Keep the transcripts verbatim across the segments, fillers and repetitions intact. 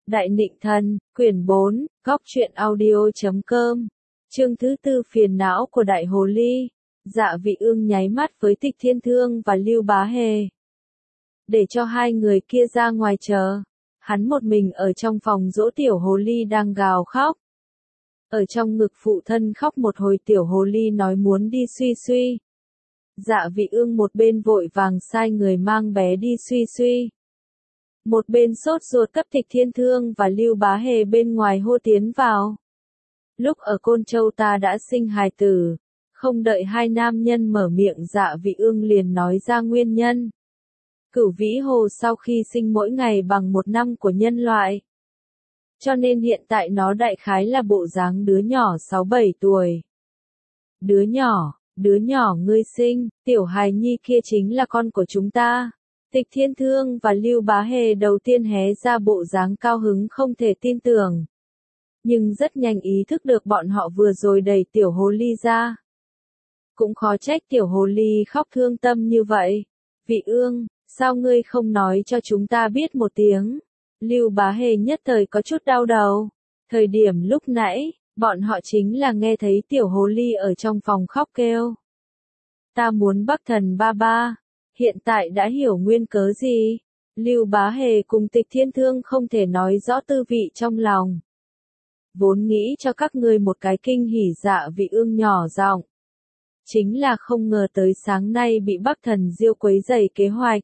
Đại Nịnh Thần, quyển bốn, góc truyện audio chấm com. Chương thứ tư phiền não của Đại Hồ Ly. Dạ Vị Ương nháy mắt với Tịch Thiên Thương và Lưu Bá Hề. Để cho hai người kia ra ngoài chờ. Hắn một mình ở trong phòng dỗ tiểu hồ ly đang gào khóc. Ở trong ngực phụ thân khóc một hồi, tiểu hồ ly nói muốn đi suy suy. Dạ Vị Ương một bên vội vàng sai người mang bé đi suy suy. Một bên sốt ruột cấp Tịch Thiên Thương và Lưu Bá Hề bên ngoài hô tiến vào. Lúc ở Côn Châu ta đã sinh hài tử, không đợi hai nam nhân mở miệng, Dạ Vị Ương liền nói ra nguyên nhân. Cửu Vĩ Hồ sau khi sinh mỗi ngày bằng một năm của nhân loại. Cho nên hiện tại nó đại khái là bộ dáng đứa nhỏ sáu bảy tuổi. Đứa nhỏ, đứa nhỏ ngươi sinh, tiểu hài nhi kia chính là con của chúng ta. Tịch Thiên Thương và Lưu Bá Hề đầu tiên hé ra bộ dáng cao hứng không thể tin tưởng. Nhưng rất nhanh ý thức được bọn họ vừa rồi đẩy tiểu hồ ly ra. Cũng khó trách tiểu hồ ly khóc thương tâm như vậy. Vị Ương, sao ngươi không nói cho chúng ta biết một tiếng? Lưu Bá Hề nhất thời có chút đau đầu. Thời điểm lúc nãy, bọn họ chính là nghe thấy tiểu hồ ly ở trong phòng khóc kêu. Ta muốn Bắc Thần ba ba. Hiện tại đã hiểu nguyên cớ gì? Lưu Bá Hề cùng Tịch Thiên Thương không thể nói rõ tư vị trong lòng. Vốn nghĩ cho các ngươi một cái kinh hỉ, Dạ Vị Ương nhỏ giọng. Chính là không ngờ tới sáng nay bị Bắc Thần Diêu quấy rầy kế hoạch.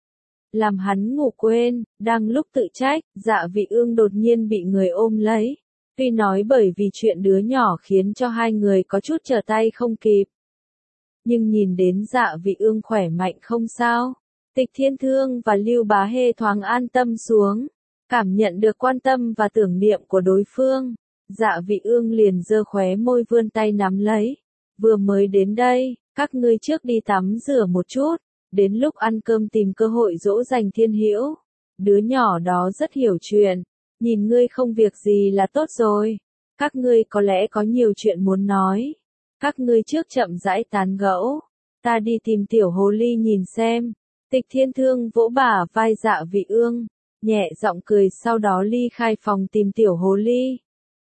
Làm hắn ngủ quên, đang lúc tự trách, Dạ Vị Ương đột nhiên bị người ôm lấy. Tuy nói bởi vì chuyện đứa nhỏ khiến cho hai người có chút trở tay không kịp. Nhưng nhìn đến Dạ Vị Ương khỏe mạnh không sao. Tịch Thiên Thương và Lưu Bá Hề thoáng an tâm xuống. Cảm nhận được quan tâm và tưởng niệm của đối phương. Dạ Vị Ương liền giơ khóe môi vươn tay nắm lấy. Vừa mới đến đây, các ngươi trước đi tắm rửa một chút. Đến lúc ăn cơm tìm cơ hội dỗ dành Thiên Hữu. Đứa nhỏ đó rất hiểu chuyện. Nhìn ngươi không việc gì là tốt rồi. Các ngươi có lẽ có nhiều chuyện muốn nói. Các ngươi trước chậm rãi tán gẫu. Ta đi tìm tiểu hồ ly nhìn xem. Tịch Thiên Thương vỗ bả vai Dạ Vị Ương. Nhẹ giọng cười, sau đó ly khai phòng tìm tiểu hồ ly.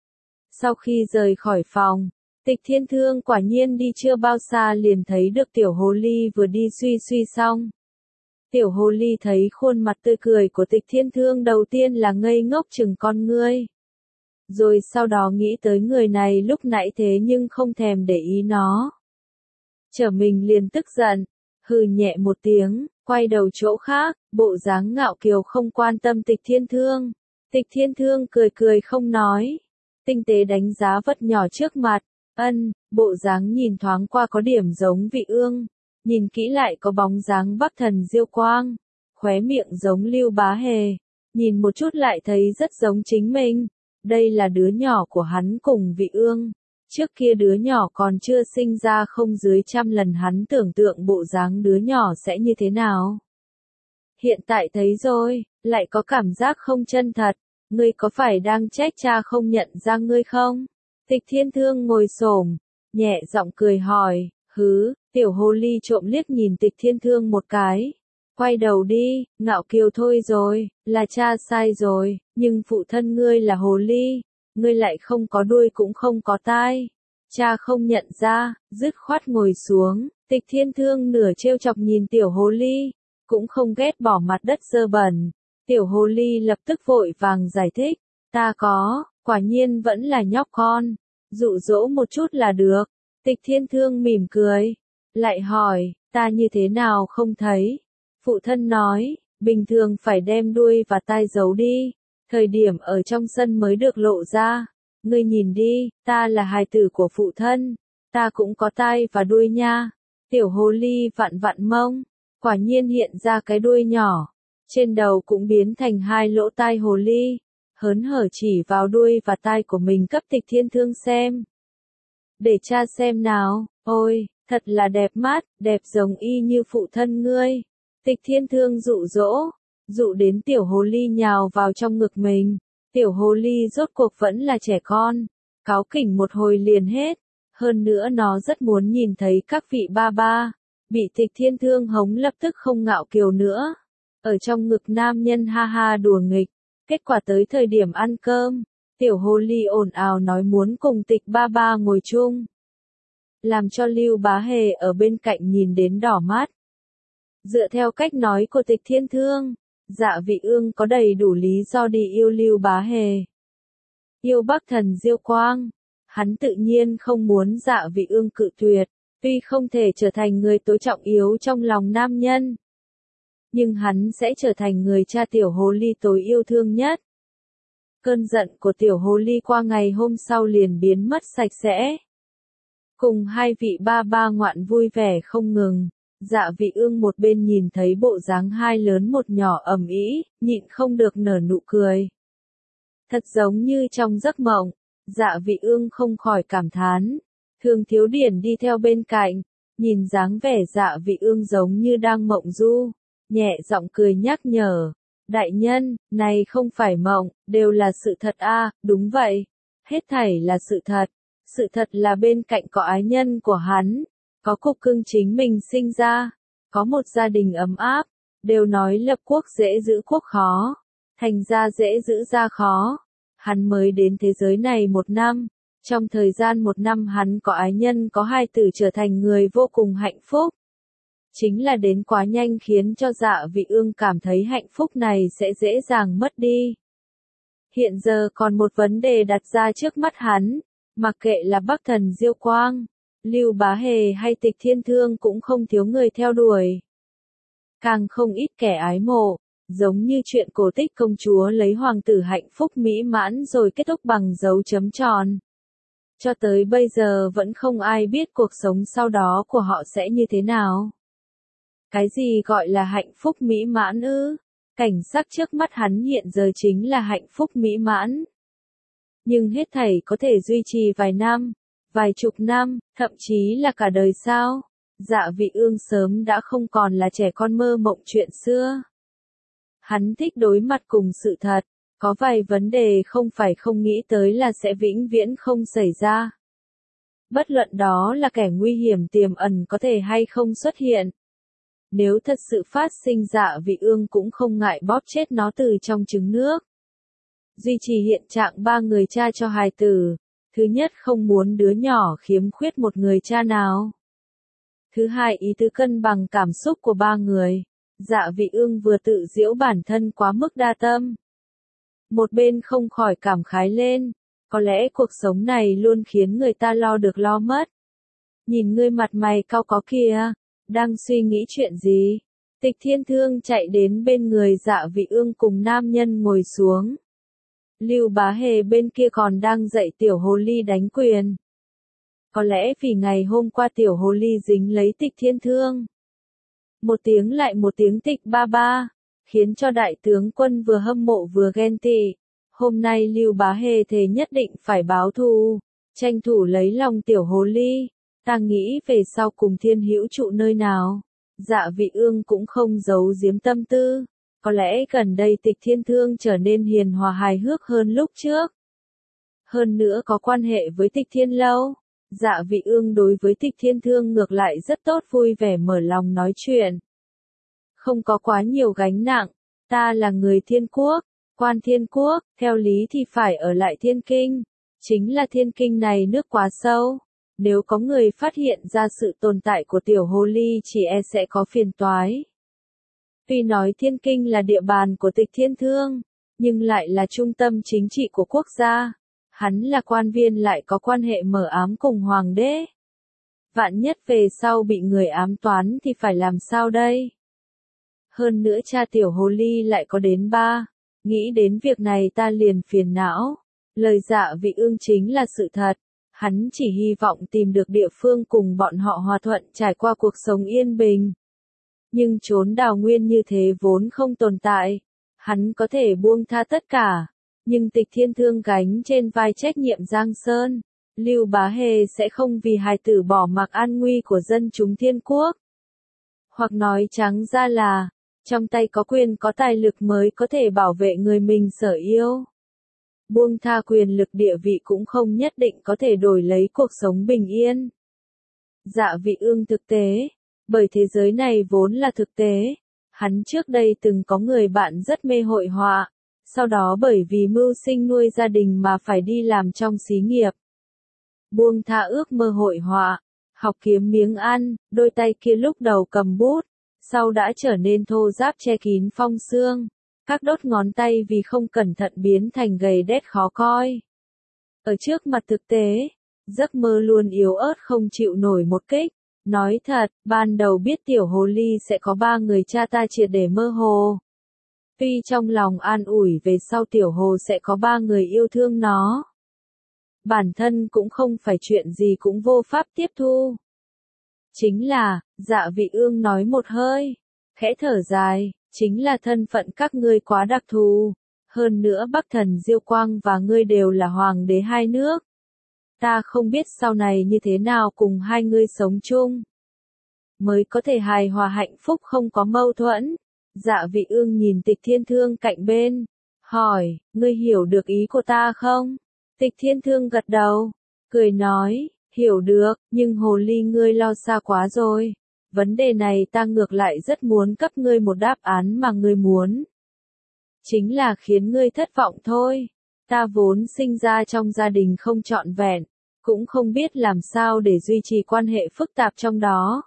Sau khi rời khỏi phòng, Tịch Thiên Thương quả nhiên đi chưa bao xa liền thấy được tiểu hồ ly vừa đi suy suy xong. Tiểu hồ ly thấy khuôn mặt tươi cười của Tịch Thiên Thương đầu tiên là ngây ngốc chừng con ngươi. Rồi sau đó nghĩ tới người này lúc nãy thế nhưng không thèm để ý nó. Trở mình liền tức giận, hừ nhẹ một tiếng, quay đầu chỗ khác, bộ dáng ngạo kiều không quan tâm Tịch Thiên Thương. Tịch Thiên Thương cười cười không nói. Tinh tế đánh giá vật nhỏ trước mặt, ân, bộ dáng nhìn thoáng qua có điểm giống Vị Ương, nhìn kỹ lại có bóng dáng Bắc Thần Diêu Quang, khóe miệng giống Lưu Bá Hề, nhìn một chút lại thấy rất giống chính mình. Đây là đứa nhỏ của hắn cùng Vị Ương. Trước kia đứa nhỏ còn chưa sinh ra không dưới trăm lần hắn tưởng tượng bộ dáng đứa nhỏ sẽ như thế nào. Hiện tại thấy rồi, lại có cảm giác không chân thật. Ngươi có phải đang trách cha không nhận ra ngươi không? Tịch Thiên Thương ngồi xổm, nhẹ giọng cười hỏi, hứ, tiểu hồ ly trộm liếc nhìn Tịch Thiên Thương một cái. Quay đầu đi, ngạo kiều thôi rồi, là cha sai rồi, nhưng phụ thân ngươi là hồ ly, ngươi lại không có đuôi cũng không có tai. Cha không nhận ra, dứt khoát ngồi xuống, Tịch Thiên Thương nửa trêu chọc nhìn tiểu hồ ly, cũng không ghét bỏ mặt đất dơ bẩn. Tiểu hồ ly lập tức vội vàng giải thích, ta có, quả nhiên vẫn là nhóc con, dụ dỗ một chút là được. Tịch Thiên Thương mỉm cười, lại hỏi, ta như thế nào không thấy? Phụ thân nói, bình thường phải đem đuôi và tai giấu đi, thời điểm ở trong sân mới được lộ ra. Ngươi nhìn đi, ta là hài tử của phụ thân, ta cũng có tai và đuôi nha. Tiểu hồ ly vặn vặn mông, quả nhiên hiện ra cái đuôi nhỏ. Trên đầu cũng biến thành hai lỗ tai hồ ly, hớn hở chỉ vào đuôi và tai của mình cấp Tịch Thiên Thương xem. Để cha xem nào, ôi, thật là đẹp mắt, đẹp giống y như phụ thân ngươi. Tịch Thiên Thương dụ dỗ, dụ đến tiểu hồ ly nhào vào trong ngực mình. Tiểu hồ ly rốt cuộc vẫn là trẻ con, cáu kỉnh một hồi liền hết. Hơn nữa nó rất muốn nhìn thấy các vị ba ba, bị Tịch Thiên Thương hống lập tức không ngạo kiều nữa. Ở trong ngực nam nhân ha ha đùa nghịch, Kết quả tới thời điểm ăn cơm, tiểu hồ ly ồn ào nói muốn cùng tịch ba ba ngồi chung. Làm cho Lưu Bá Hề ở bên cạnh nhìn đến đỏ mắt. Dựa theo cách nói của Tịch Thiên Thương, Dạ Vị Ương có đầy đủ lý do đi yêu Lưu Bá Hề. Yêu Bắc Thần Diêu Quang, hắn tự nhiên không muốn Dạ Vị Ương cự tuyệt, tuy không thể trở thành người tối trọng yếu trong lòng nam nhân. Nhưng hắn sẽ trở thành người cha tiểu hồ ly tối yêu thương nhất. Cơn giận của tiểu hồ ly qua ngày hôm sau liền biến mất sạch sẽ. Cùng hai vị ba ba ngoạn vui vẻ không ngừng, Dạ Vị Ương một bên nhìn thấy bộ dáng hai lớn một nhỏ ầm ĩ, nhịn không được nở nụ cười. Thật giống như trong giấc mộng, Dạ Vị Ương không khỏi cảm thán. Thường Thiếu Điển đi theo bên cạnh, nhìn dáng vẻ Dạ Vị Ương giống như đang mộng du, nhẹ giọng cười nhắc nhở. Đại nhân, này không phải mộng, đều là sự thật a, đúng vậy. Hết thảy là sự thật. Sự thật là bên cạnh có ái nhân của hắn, có cục cưng chính mình sinh ra, có một gia đình ấm áp, đều nói lập quốc dễ giữ quốc khó, thành gia dễ giữ gia khó. Hắn mới đến thế giới này một năm, trong thời gian một năm hắn có ái nhân có hai tử trở thành người vô cùng hạnh phúc. Chính là đến quá nhanh khiến cho Dạ Vị Ương cảm thấy hạnh phúc này sẽ dễ dàng mất đi. Hiện giờ còn một vấn đề đặt ra trước mắt hắn. Mặc kệ là Bắc Thần Diêu Quang, Lưu Bá Hề hay Tịch Thiên Thương cũng không thiếu người theo đuổi. Càng không ít kẻ ái mộ, giống như chuyện cổ tích công chúa lấy hoàng tử hạnh phúc mỹ mãn rồi kết thúc bằng dấu chấm tròn. Cho tới bây giờ vẫn không ai biết cuộc sống sau đó của họ sẽ như thế nào. Cái gì gọi là hạnh phúc mỹ mãn ư? Cảnh sắc trước mắt hắn hiện giờ chính là hạnh phúc mỹ mãn. Nhưng hết thảy có thể duy trì vài năm, vài chục năm, thậm chí là cả đời sao? Dạ Vị Ương sớm đã không còn là trẻ con mơ mộng chuyện xưa. Hắn thích đối mặt cùng sự thật, có vài vấn đề không phải không nghĩ tới là sẽ vĩnh viễn không xảy ra. Bất luận đó là kẻ nguy hiểm tiềm ẩn có thể hay không xuất hiện. Nếu thật sự phát sinh, Dạ Vị Ương cũng không ngại bóp chết nó từ trong trứng nước. Duy trì hiện trạng ba người cha cho hài tử. Thứ nhất, không muốn đứa nhỏ khiếm khuyết một người cha nào. Thứ hai, ý tứ cân bằng cảm xúc của ba người. Dạ Vị Ương vừa tự giễu bản thân quá mức đa tâm. Một bên không khỏi cảm khái lên. Có lẽ cuộc sống này luôn khiến người ta lo được lo mất. Nhìn ngươi mặt mày cau có kìa, đang suy nghĩ chuyện gì? Tịch Thiên Thương chạy đến bên người Dạ Vị Ương cùng nam nhân ngồi xuống. Lưu Bá Hề bên kia còn đang dạy tiểu hồ ly đánh quyền. Có lẽ vì ngày hôm qua tiểu hồ ly dính lấy Tịch Thiên Thương. Một tiếng lại một tiếng tịch ba ba, khiến cho đại tướng quân vừa hâm mộ vừa ghen tị. Hôm nay Lưu Bá Hề thề nhất định phải báo thù, tranh thủ lấy lòng tiểu hồ ly. Ta nghĩ về sau cùng Thiên Hữu trụ nơi nào. Dạ Vị Ương cũng không giấu giếm tâm tư. Có lẽ gần đây Tịch Thiên Thương trở nên hiền hòa hài hước hơn lúc trước. Hơn nữa có quan hệ với Tịch Thiên Lâu. Dạ Vị Ương đối với Tịch Thiên Thương ngược lại rất tốt, vui vẻ mở lòng nói chuyện. Không có quá nhiều gánh nặng. Ta là người Thiên Quốc, quan Thiên Quốc, theo lý thì phải ở lại Thiên Kinh. Chính là Thiên Kinh này nước quá sâu. Nếu có người phát hiện ra sự tồn tại của tiểu hồ ly chỉ e sẽ có phiền toái. Tuy nói Thiên Kinh là địa bàn của Tịch Thiên Thương, nhưng lại là trung tâm chính trị của quốc gia. Hắn là quan viên lại có quan hệ mờ ám cùng hoàng đế. Vạn nhất về sau bị người ám toán thì phải làm sao đây? Hơn nữa cha tiểu hồ ly lại có đến ba. Nghĩ đến việc này ta liền phiền não. Lời Dạ Vị Ương chính là sự thật. Hắn chỉ hy vọng tìm được địa phương cùng bọn họ hòa thuận trải qua cuộc sống yên bình. Nhưng chốn đào nguyên như thế vốn không tồn tại. Hắn có thể buông tha tất cả. Nhưng Tịch Thiên Thương gánh trên vai trách nhiệm Giang Sơn. Lưu Bá Hề sẽ không vì hài tử bỏ mặc an nguy của dân chúng Thiên Quốc. Hoặc nói trắng ra là, trong tay có quyền có tài lực mới có thể bảo vệ người mình sở yêu. Buông tha quyền lực địa vị cũng không nhất định có thể đổi lấy cuộc sống bình yên. Dạ Vị Ương thực tế, bởi thế giới này vốn là thực tế. Hắn trước đây từng có người bạn rất mê hội họa, sau đó bởi vì mưu sinh nuôi gia đình mà phải đi làm trong xí nghiệp. Buông tha ước mơ hội họa, học kiếm miếng ăn, đôi tay kia lúc đầu cầm bút, sau đã trở nên thô ráp che kín phong xương, các đốt ngón tay vì không cẩn thận biến thành gầy đét khó coi. Ở trước mặt thực tế, giấc mơ luôn yếu ớt không chịu nổi một kích. Nói thật, ban đầu biết tiểu hồ ly sẽ có ba người cha ta triệt để mơ hồ. Tuy trong lòng an ủi về sau tiểu hồ sẽ có ba người yêu thương nó. Bản thân cũng không phải chuyện gì cũng vô pháp tiếp thu. Chính là, Dạ Vị Ương nói một hơi, khẽ thở dài, chính là thân phận các ngươi quá đặc thù. Hơn nữa Bắc Thần Diêu Quang và ngươi đều là hoàng đế hai nước. Ta không biết sau này như thế nào cùng hai ngươi sống chung. Mới có thể hài hòa hạnh phúc không có mâu thuẫn. Dạ Vị Ương nhìn Tịch Thiên Thương cạnh bên. Hỏi, ngươi hiểu được ý của ta không? Tịch Thiên Thương gật đầu. Cười nói, hiểu được, nhưng hồ ly ngươi lo xa quá rồi. Vấn đề này ta ngược lại rất muốn cấp ngươi một đáp án mà ngươi muốn. Chính là khiến ngươi thất vọng thôi. Ta vốn sinh ra trong gia đình không trọn vẹn, cũng không biết làm sao để duy trì quan hệ phức tạp trong đó.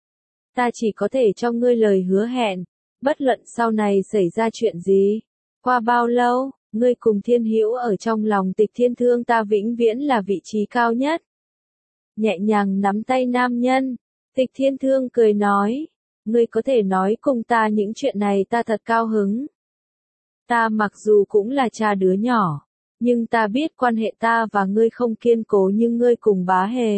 Ta chỉ có thể cho ngươi lời hứa hẹn, bất luận sau này xảy ra chuyện gì, qua bao lâu, ngươi cùng Thiên Hữu ở trong lòng Tịch Thiên Thương ta vĩnh viễn là vị trí cao nhất. Nhẹ nhàng nắm tay nam nhân, Tịch Thiên Thương cười nói, ngươi có thể nói cùng ta những chuyện này ta thật cao hứng. Ta mặc dù cũng là cha đứa nhỏ, nhưng ta biết quan hệ ta và ngươi không kiên cố như ngươi cùng Bá Hề.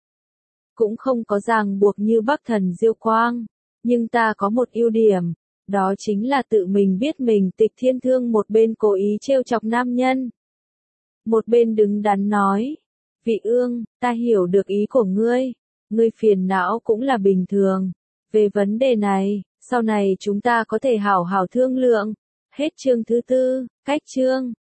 Cũng không có ràng buộc như Bắc Thần Diêu Quang, nhưng ta có một ưu điểm, đó chính là tự mình biết mình. Tịch Thiên Thương một bên cố ý trêu chọc nam nhân, một bên đứng đắn nói, Vị Ương, ta hiểu được ý của ngươi, ngươi phiền não cũng là bình thường. Về vấn đề này, sau này chúng ta có thể hảo hảo thương lượng. Hết chương thứ tư, cách chương.